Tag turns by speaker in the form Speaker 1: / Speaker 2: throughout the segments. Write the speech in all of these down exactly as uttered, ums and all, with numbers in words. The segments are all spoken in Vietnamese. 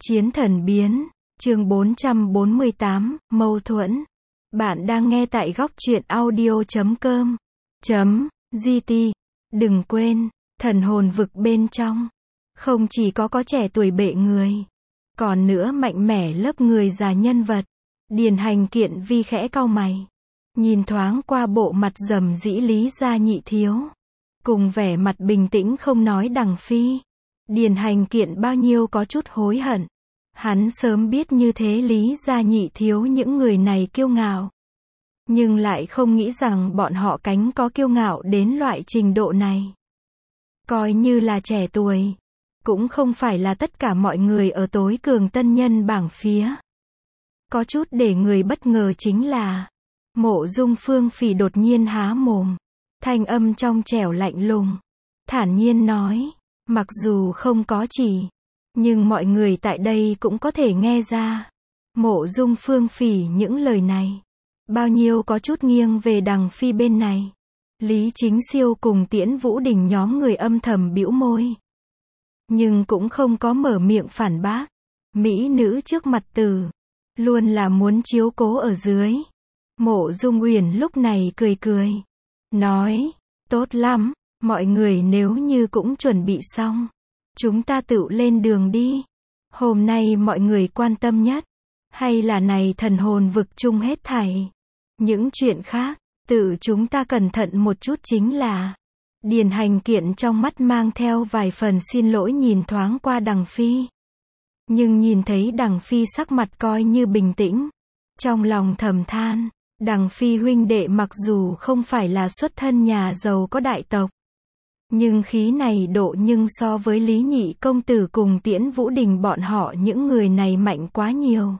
Speaker 1: Chiến thần biến, chương bốn trăm bốn mươi tám, mâu thuẫn. Bạn đang nghe tại góc truyện audio chấm com, chấm, gt. Đừng quên, thần hồn vực bên trong, không chỉ có có trẻ tuổi bệ người, còn nữa mạnh mẽ lớp người già nhân vật. Điền Hành Kiện vi khẽ cau mày, nhìn thoáng qua bộ mặt rầm rĩ Lý Gia Nhị Thiếu, cùng vẻ mặt bình tĩnh không nói Đằng Phi. Điền Hành Kiện bao nhiêu có chút hối hận. Hắn sớm biết như thế Lý Gia Nhị Thiếu những người này kiêu ngạo, nhưng lại không nghĩ rằng bọn họ cánh có kiêu ngạo đến loại trình độ này. Coi như là trẻ tuổi, cũng không phải là tất cả mọi người ở tối cường tân nhân bảng phía. Có chút để người bất ngờ chính là, Mộ Dung Phương Phỉ đột nhiên há mồm, thanh âm trong trẻo lạnh lùng, thản nhiên nói, mặc dù không có chỉ, nhưng mọi người tại đây cũng có thể nghe ra. Mộ Dung Phương Phỉ những lời này, bao nhiêu có chút nghiêng về Đằng Phi bên này. Lý Chính Siêu cùng Tiễn Vũ Đình nhóm người âm thầm bĩu môi, nhưng cũng không có mở miệng phản bác. Mỹ nữ trước mặt tử, luôn là muốn chiếu cố ở dưới. Mộ Dung Uyển lúc này cười cười, nói, tốt lắm, mọi người nếu như cũng chuẩn bị xong, chúng ta tự lên đường đi. Hôm nay mọi người quan tâm nhất, hay là này thần hồn vực chung hết thảy. Những chuyện khác, tự chúng ta cẩn thận một chút chính là. Điền Hành Kiện trong mắt mang theo vài phần xin lỗi nhìn thoáng qua Đằng Phi. Nhưng nhìn thấy Đằng Phi sắc mặt coi như bình tĩnh, trong lòng thầm than, Đằng Phi huynh đệ mặc dù không phải là xuất thân nhà giàu có đại tộc, nhưng khí này độ nhưng so với Lý Nhị công tử cùng Tiễn Vũ Đình bọn họ những người này mạnh quá nhiều.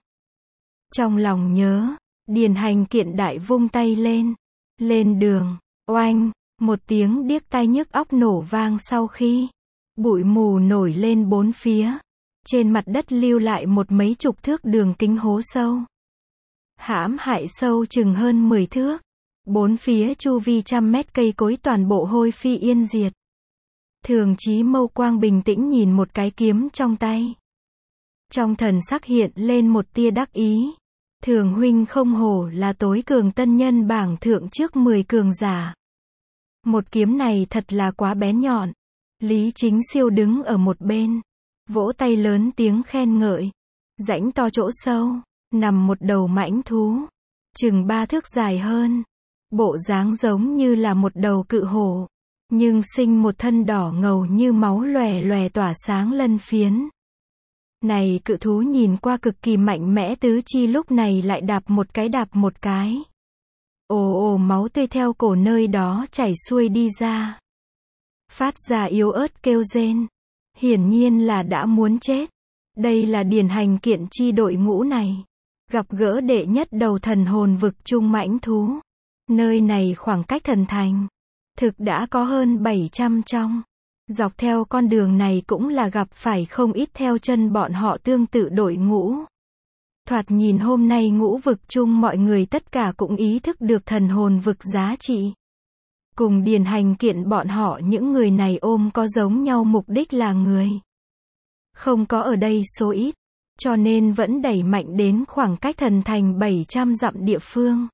Speaker 1: Trong lòng nhớ, Điền Hành Kiện đại vung tay lên, lên đường. Oanh, một tiếng điếc tai nhức óc nổ vang sau khi bụi mù nổi lên bốn phía, trên mặt đất lưu lại một mấy chục thước đường kính hố sâu. Hãm hại sâu chừng hơn mười thước, bốn phía chu vi trăm mét cây cối toàn bộ hôi phi yên diệt. Thường Chí Mâu Quang bình tĩnh nhìn một cái kiếm trong tay, trong thần sắc hiện lên một tia đắc ý. Thường huynh không hổ là tối cường tân nhân bảng thượng trước mười cường giả. Một kiếm này thật là quá bén nhọn. Lý Chính Siêu đứng ở một bên, vỗ tay lớn tiếng khen ngợi. Rãnh to chỗ sâu, nằm một đầu mãnh thú, chừng ba thước dài hơn, bộ dáng giống như là một đầu cự hổ, nhưng sinh một thân đỏ ngầu như máu lòe lòe tỏa sáng lân phiến. Này cự thú nhìn qua cực kỳ mạnh mẽ tứ chi lúc này lại đạp một cái đạp một cái. Ồ ồ máu tươi theo cổ nơi đó chảy xuôi đi ra, phát ra yếu ớt kêu rên. Hiển nhiên là đã muốn chết. Đây là Điền Hành Kiện chi đội ngũ này gặp gỡ đệ nhất đầu thần hồn vực chung mãnh thú. Nơi này khoảng cách thần thành thực đã có hơn bảy trăm trong. Dọc theo con đường này cũng là gặp phải không ít theo chân bọn họ tương tự đội ngũ. Thoạt nhìn hôm nay ngũ vực chung mọi người tất cả cũng ý thức được thần hồn vực giá trị. Cùng Điền Hành Kiện bọn họ những người này ôm có giống nhau mục đích là người không có ở đây số ít, cho nên vẫn đẩy mạnh đến khoảng cách thần thành bảy trăm dặm địa phương,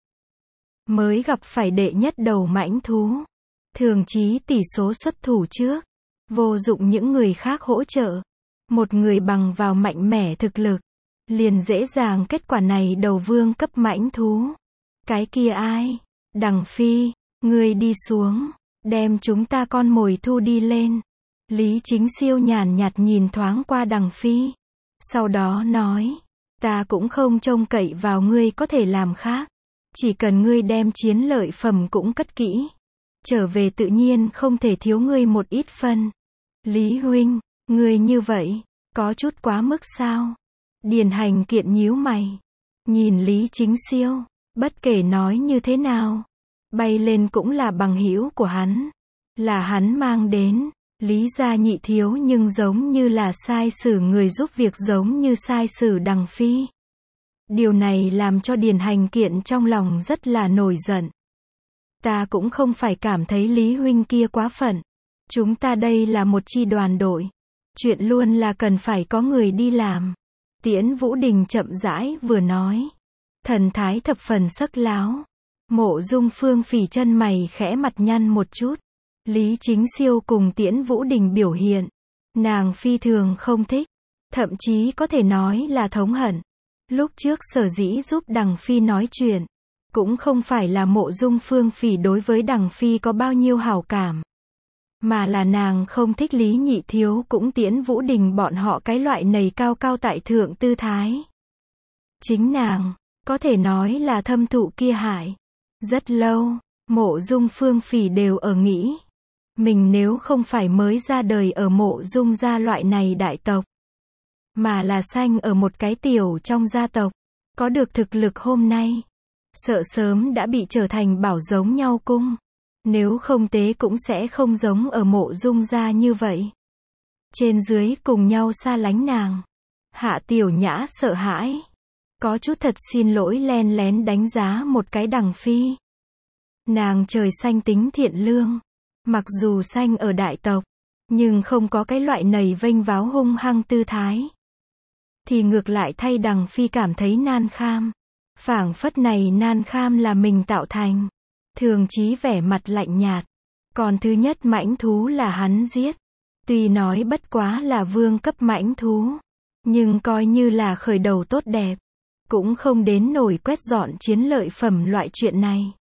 Speaker 1: mới gặp phải đệ nhất đầu mãnh thú. Thường Chí tỷ số xuất thủ trước, vô dụng những người khác hỗ trợ, một người bằng vào mạnh mẽ thực lực, liền dễ dàng kết quả này đầu vương cấp mãnh thú. Cái kia ai? Đằng Phi, ngươi đi xuống, đem chúng ta con mồi thu đi lên. Lý Chính Siêu nhàn nhạt nhìn thoáng qua Đằng Phi, sau đó nói, ta cũng không trông cậy vào ngươi có thể làm khác, chỉ cần ngươi đem chiến lợi phẩm cũng cất kỹ, trở về tự nhiên không thể thiếu ngươi một ít phân. Lý huynh, ngươi như vậy, có chút quá mức sao? Điền Hành Kiện nhíu mày, nhìn Lý Chính Siêu, bất kể nói như thế nào, bay lên cũng là bằng hữu của hắn, là hắn mang đến. Lý Gia Nhị Thiếu nhưng giống như là sai xử người giúp việc giống như sai xử Đằng Phi. Điều này làm cho Điền Hành Kiện trong lòng rất là nổi giận. Ta cũng không phải cảm thấy Lý huynh kia quá phận. Chúng ta đây là một chi đoàn đội. Chuyện luôn là cần phải có người đi làm. Tiễn Vũ Đình chậm rãi vừa nói. Thần thái thập phần sắc láo. Mộ Dung Phương Phỉ chân mày khẽ mặt nhăn một chút. Lý Chính Siêu cùng Tiễn Vũ Đình biểu hiện. Nàng phi thường không thích. Thậm chí có thể nói là thống hận. Lúc trước sở dĩ giúp Đằng Phi nói chuyện. Cũng không phải là Mộ Dung Phương Phỉ đối với Đằng Phi có bao nhiêu hảo cảm. Mà là nàng không thích Lý Nhị Thiếu cũng Tiễn Vũ Đình bọn họ cái loại nầy cao cao tại thượng tư thái. Chính nàng, có thể nói là thâm thụ kia hại. Rất lâu, Mộ Dung Phương Phỉ đều ở nghĩ. Mình nếu không phải mới ra đời ở Mộ Dung gia loại này đại tộc. Mà là sanh ở một cái tiểu trong gia tộc. Có được thực lực hôm nay. Sợ sớm đã bị trở thành bảo giống nhau cung. Nếu không tế cũng sẽ không giống ở Mộ Dung gia như vậy. Trên dưới cùng nhau xa lánh nàng. Hạ Tiểu Nhã sợ hãi. Có chút thật xin lỗi len lén đánh giá một cái Đằng Phi. Nàng trời xanh tính thiện lương. Mặc dù sanh ở đại tộc. Nhưng không có cái loại nầy vênh váo hung hăng tư thái. Thì ngược lại thay Đằng Phi cảm thấy nan kham. Phảng phất này nan kham là mình tạo thành. Thường chí vẻ mặt lạnh nhạt. Còn thứ nhất mãnh thú là hắn giết. Tuy nói bất quá là vương cấp mãnh thú. Nhưng coi như là khởi đầu tốt đẹp. Cũng không đến nổi quét dọn chiến lợi phẩm loại chuyện này.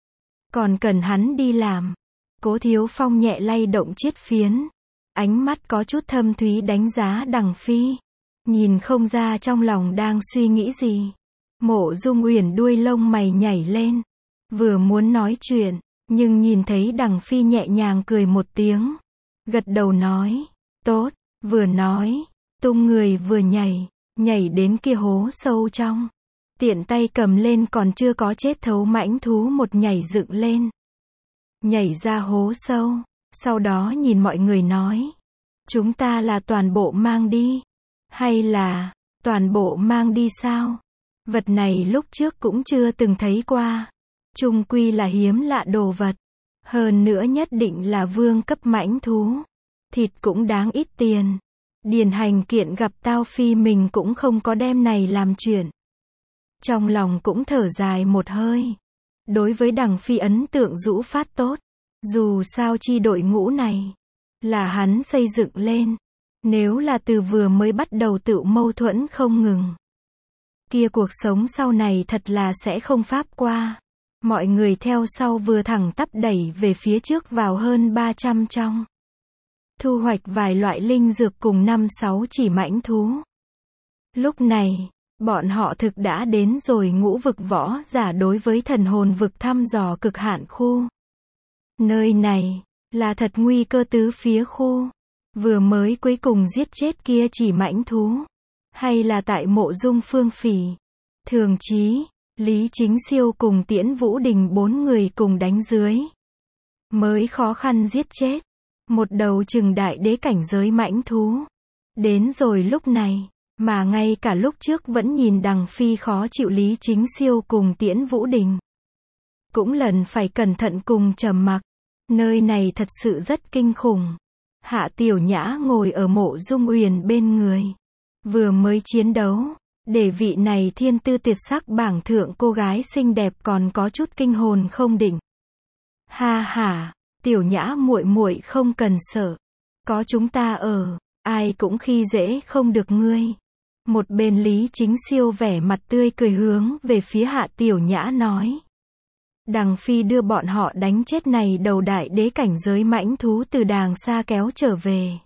Speaker 1: Còn cần hắn đi làm. Cố Thiếu Phong nhẹ lay động chiết phiến. Ánh mắt có chút thâm thúy đánh giá Đằng Phi. Nhìn không ra trong lòng đang suy nghĩ gì. Mộ Dung Uyển đuôi lông mày nhảy lên. Vừa muốn nói chuyện. Nhưng nhìn thấy Đằng Phi nhẹ nhàng cười một tiếng. Gật đầu nói. Tốt. Vừa nói. Tung người vừa nhảy. Nhảy đến kia hố sâu trong. Tiện tay cầm lên còn chưa có chết thấu mãnh thú một nhảy dựng lên. Nhảy ra hố sâu. Sau đó nhìn mọi người nói. Chúng ta là toàn bộ mang đi. Hay là, toàn bộ mang đi sao? Vật này lúc trước cũng chưa từng thấy qua. Chung quy là hiếm lạ đồ vật. Hơn nữa nhất định là vương cấp mãnh thú. Thịt cũng đáng ít tiền. Điền Hành Kiện gặp Tao Phi mình cũng không có đem này làm chuyện. Trong lòng cũng thở dài một hơi. Đối với Đằng Phi ấn tượng rũ phát tốt. Dù sao chi đội ngũ này là hắn xây dựng lên. Nếu là từ vừa mới bắt đầu tự mâu thuẫn không ngừng. Kia cuộc sống sau này thật là sẽ không pháp qua. Mọi người theo sau vừa thẳng tắp đẩy về phía trước vào hơn ba trăm trong. Thu hoạch vài loại linh dược cùng năm sáu chỉ mãnh thú. Lúc này, bọn họ thực đã đến rồi ngũ vực võ giả đối với thần hồn vực thăm dò cực hạn khu. Nơi này, là thật nguy cơ tứ phía khu. Vừa mới cuối cùng giết chết kia chỉ mãnh thú. Hay là tại Mộ Dung Phương Phỉ. Thường chí, Lý Chính Siêu cùng Tiễn Vũ Đình bốn người cùng đánh dưới. Mới khó khăn giết chết. Một đầu chừng đại đế cảnh giới mãnh thú. Đến rồi lúc này, mà ngay cả lúc trước vẫn nhìn Đằng Phi khó chịu Lý Chính Siêu cùng Tiễn Vũ Đình. Cũng lần phải cẩn thận cùng trầm mặc. Nơi này thật sự rất kinh khủng. Hạ Tiểu Nhã ngồi ở Mộ Dung Uyển bên người. Vừa mới chiến đấu, để vị này thiên tư tuyệt sắc bảng thượng cô gái xinh đẹp còn có chút kinh hồn không định. Ha ha, Tiểu Nhã muội muội không cần sợ. Có chúng ta ở, ai cũng khi dễ không được ngươi. Một bên Lý Chính Siêu vẻ mặt tươi cười hướng về phía Hạ Tiểu Nhã nói. Đằng Phi đưa bọn họ đánh chết này đầu đại đế cảnh giới mãnh thú từ đàng xa kéo trở về.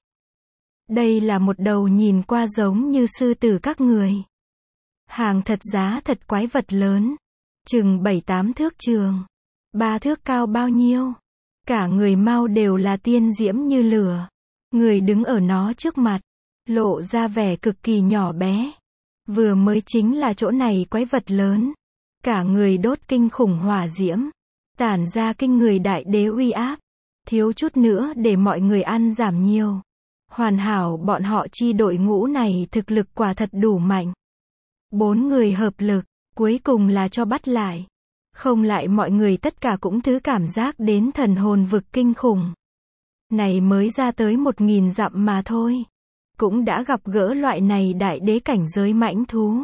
Speaker 1: Đây là một đầu nhìn qua giống như sư tử các người. Hàng thật giá thật quái vật lớn. Chừng bảy tám thước trường. Ba thước cao bao nhiêu. Cả người mau đều là tiên diễm như lửa. Người đứng ở nó trước mặt. Lộ ra vẻ cực kỳ nhỏ bé. Vừa mới chính là chỗ này quái vật lớn. Cả người đốt kinh khủng hỏa diễm. Tản ra kinh người đại đế uy áp. Thiếu chút nữa để mọi người ăn giảm nhiều. Hoàn hảo bọn họ chi đội ngũ này thực lực quả thật đủ mạnh. Bốn người hợp lực, cuối cùng là cho bắt lại. Không lại mọi người tất cả cũng thứ cảm giác đến thần hồn vực kinh khủng. Này mới ra tới một nghìn dặm mà thôi. cũng đã gặp gỡ loại này đại đế cảnh giới mãnh thú.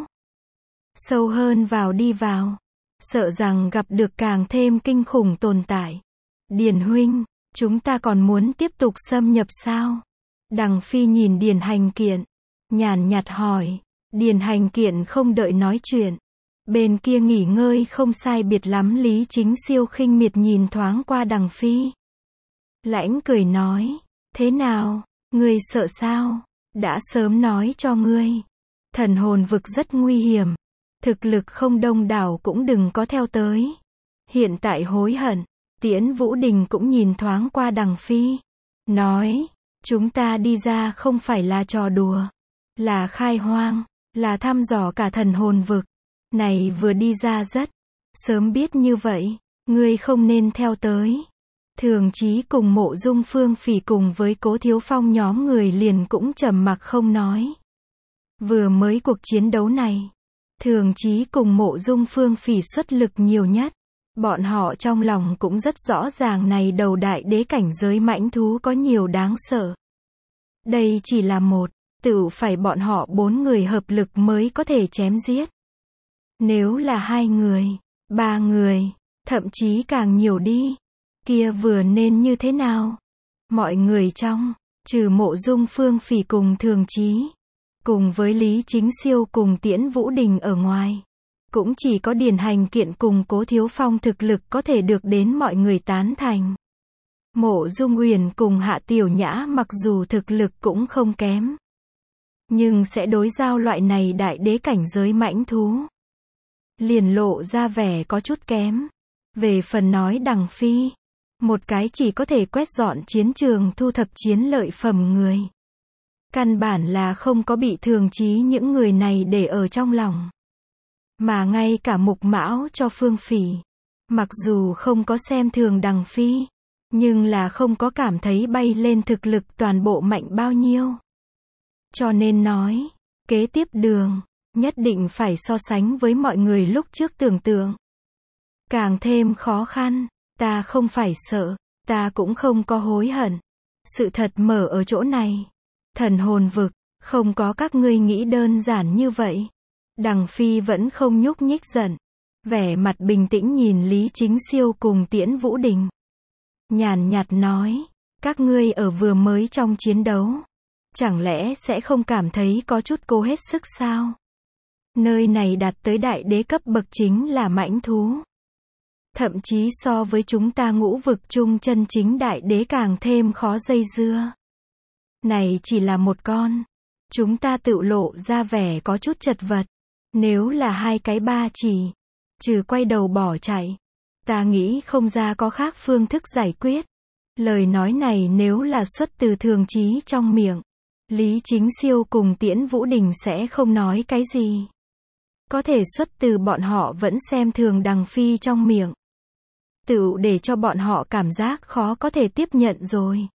Speaker 1: Sâu hơn vào đi vào, sợ rằng gặp được càng thêm kinh khủng tồn tại. Điền huynh, chúng ta còn muốn tiếp tục xâm nhập sao? Đằng Phi nhìn Điền Hành Kiện, nhàn nhạt hỏi. Điền Hành Kiện không đợi nói chuyện. Bên kia nghỉ ngơi không sai biệt lắm, Lý Chính Siêu khinh miệt nhìn thoáng qua Đằng Phi. Lãnh cười nói, thế nào, ngươi sợ sao? Đã sớm nói cho ngươi. Thần hồn vực rất nguy hiểm. Thực lực không đông đảo cũng đừng có theo tới. Hiện tại hối hận. Tiễn Vũ Đình cũng nhìn thoáng qua Đằng Phi. Nói, chúng ta đi ra không phải là trò đùa. Là khai hoang, là thăm dò cả thần hồn vực. Này vừa đi ra rất sớm, biết như vậy, ngươi không nên theo tới. Thường Chí cùng Mộ Dung Phương Phỉ cùng với Cố Thiếu Phong nhóm người liền cũng trầm mặc không nói. Vừa mới cuộc chiến đấu này, Thường Chí cùng Mộ Dung Phương Phỉ xuất lực nhiều nhất. Bọn họ trong lòng cũng rất rõ ràng này đầu đại đế cảnh giới mãnh thú có nhiều đáng sợ. Đây chỉ là một, tự phải bọn họ bốn người hợp lực mới có thể chém giết. Nếu là hai người, ba người, thậm chí càng nhiều đi, kia vừa nên như thế nào? Mọi người trong, trừ Mộ Dung Phương Phỉ cùng Thường Chí, cùng với Lý Chính Siêu cùng Tiễn Vũ Đình ở ngoài, cũng chỉ có Điền Hành Kiện cùng Cố Thiếu Phong thực lực có thể được đến mọi người tán thành. Mộ Dung Uyển cùng Hạ Tiểu Nhã mặc dù thực lực cũng không kém, nhưng sẽ đối giao loại này đại đế cảnh giới mãnh thú, liền lộ ra vẻ có chút kém. Về phần nói Đằng Phi, một cái chỉ có thể quét dọn chiến trường thu thập chiến lợi phẩm người, căn bản là không có bị Thường Chí những người này để ở trong lòng. Mà ngay cả Mục Mão cho Phương Phỉ, mặc dù không có xem thường Đằng Phi, nhưng là không có cảm thấy bay lên thực lực toàn bộ mạnh bao nhiêu. Cho nên nói, kế tiếp đường, nhất định phải so sánh với mọi người lúc trước tưởng tượng. Càng thêm khó khăn, ta không phải sợ, ta cũng không có hối hận. Sự thật mở ở chỗ này. Thần hồn vực, không có các ngươi nghĩ đơn giản như vậy. Đằng Phi vẫn không nhúc nhích giận. Vẻ mặt bình tĩnh nhìn Lý Chính Siêu cùng Tiễn Vũ Đình. Nhàn nhạt nói, các ngươi ở vừa mới trong chiến đấu, chẳng lẽ sẽ không cảm thấy có chút cố hết sức sao? Nơi này đạt tới đại đế cấp bậc chính là mãnh thú. Thậm chí so với chúng ta ngũ vực chung chân chính đại đế càng thêm khó dây dưa. Này chỉ là một con. Chúng ta tự lộ ra vẻ có chút chật vật. Nếu là hai cái ba chỉ, trừ quay đầu bỏ chạy, ta nghĩ không ra có khác phương thức giải quyết. Lời nói này nếu là xuất từ Thường Chí trong miệng, Lý Chính Siêu cùng Tiễn Vũ Đình sẽ không nói cái gì. Có thể xuất từ bọn họ vẫn xem thường Đằng Phi trong miệng, tự để cho bọn họ cảm giác khó có thể tiếp nhận rồi.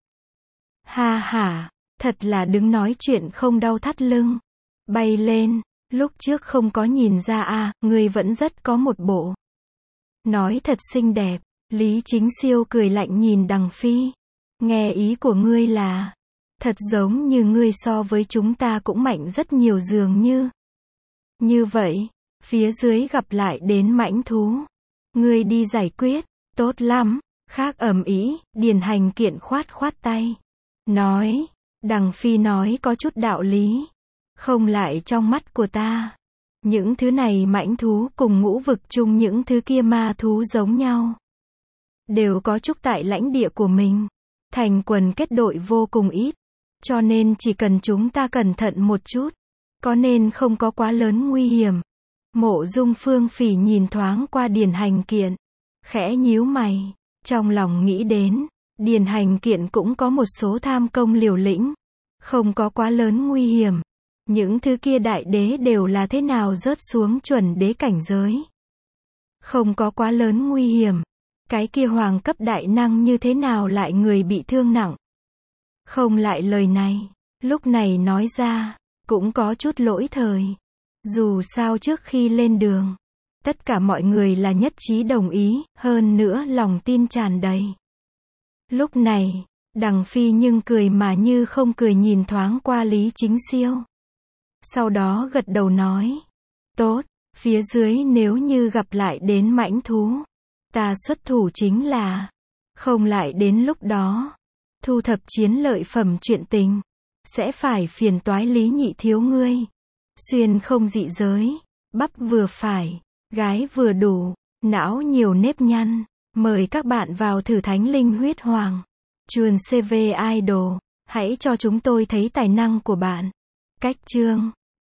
Speaker 1: Ha ha, thật là đứng nói chuyện không đau thắt lưng. Bay lên, lúc trước không có nhìn ra à, ngươi vẫn rất có một bộ. Nói thật xinh đẹp. Lý Chính Siêu cười lạnh nhìn Đằng Phi. Nghe ý của ngươi là, thật giống như ngươi so với chúng ta cũng mạnh rất nhiều dường như. Như vậy, phía dưới gặp lại đến mãnh thú. Ngươi đi giải quyết, tốt lắm. Khác ầm ĩ, Điền Hành Kiện khoát khoát tay. Nói, Đằng Phi nói có chút đạo lý. Không lại trong mắt của ta. Những thứ này mãnh thú cùng ngũ vực chung những thứ kia ma thú giống nhau. Đều có chút tại lãnh địa của mình. Thành quần kết đội vô cùng ít. Cho nên chỉ cần chúng ta cẩn thận một chút. Có nên không có quá lớn nguy hiểm. Mộ Dung Phương Phỉ nhìn thoáng qua Điền Hành Kiện. Khẽ nhíu mày. Trong lòng nghĩ đến, Điền Hành Kiện cũng có một số tham công liều lĩnh. Không có quá lớn nguy hiểm. Những thứ kia đại đế đều là thế nào rớt xuống chuẩn đế cảnh giới. Không có quá lớn nguy hiểm. Cái kia hoàng cấp đại năng như thế nào lại người bị thương nặng. Không lại lời này, lúc này nói ra, cũng có chút lỗi thời. Dù sao trước khi lên đường, tất cả mọi người là nhất trí đồng ý, hơn nữa lòng tin tràn đầy. Lúc này, Đằng Phi nhưng cười mà như không cười nhìn thoáng qua Lý Chính Siêu. Sau đó gật đầu nói. Tốt, phía dưới nếu như gặp lại đến mãnh thú, ta xuất thủ chính là, không lại đến lúc đó, thu thập chiến lợi phẩm chuyện tình, sẽ phải phiền toái Lý nhị thiếu ngươi. Xuyên không dị giới, bắp vừa phải, gái vừa đủ, não nhiều nếp nhăn. Mời các bạn vào thử Thánh Linh Huyết Hoàng. Chuồn xê vê Idol, hãy cho chúng tôi thấy tài năng của bạn. Cách chương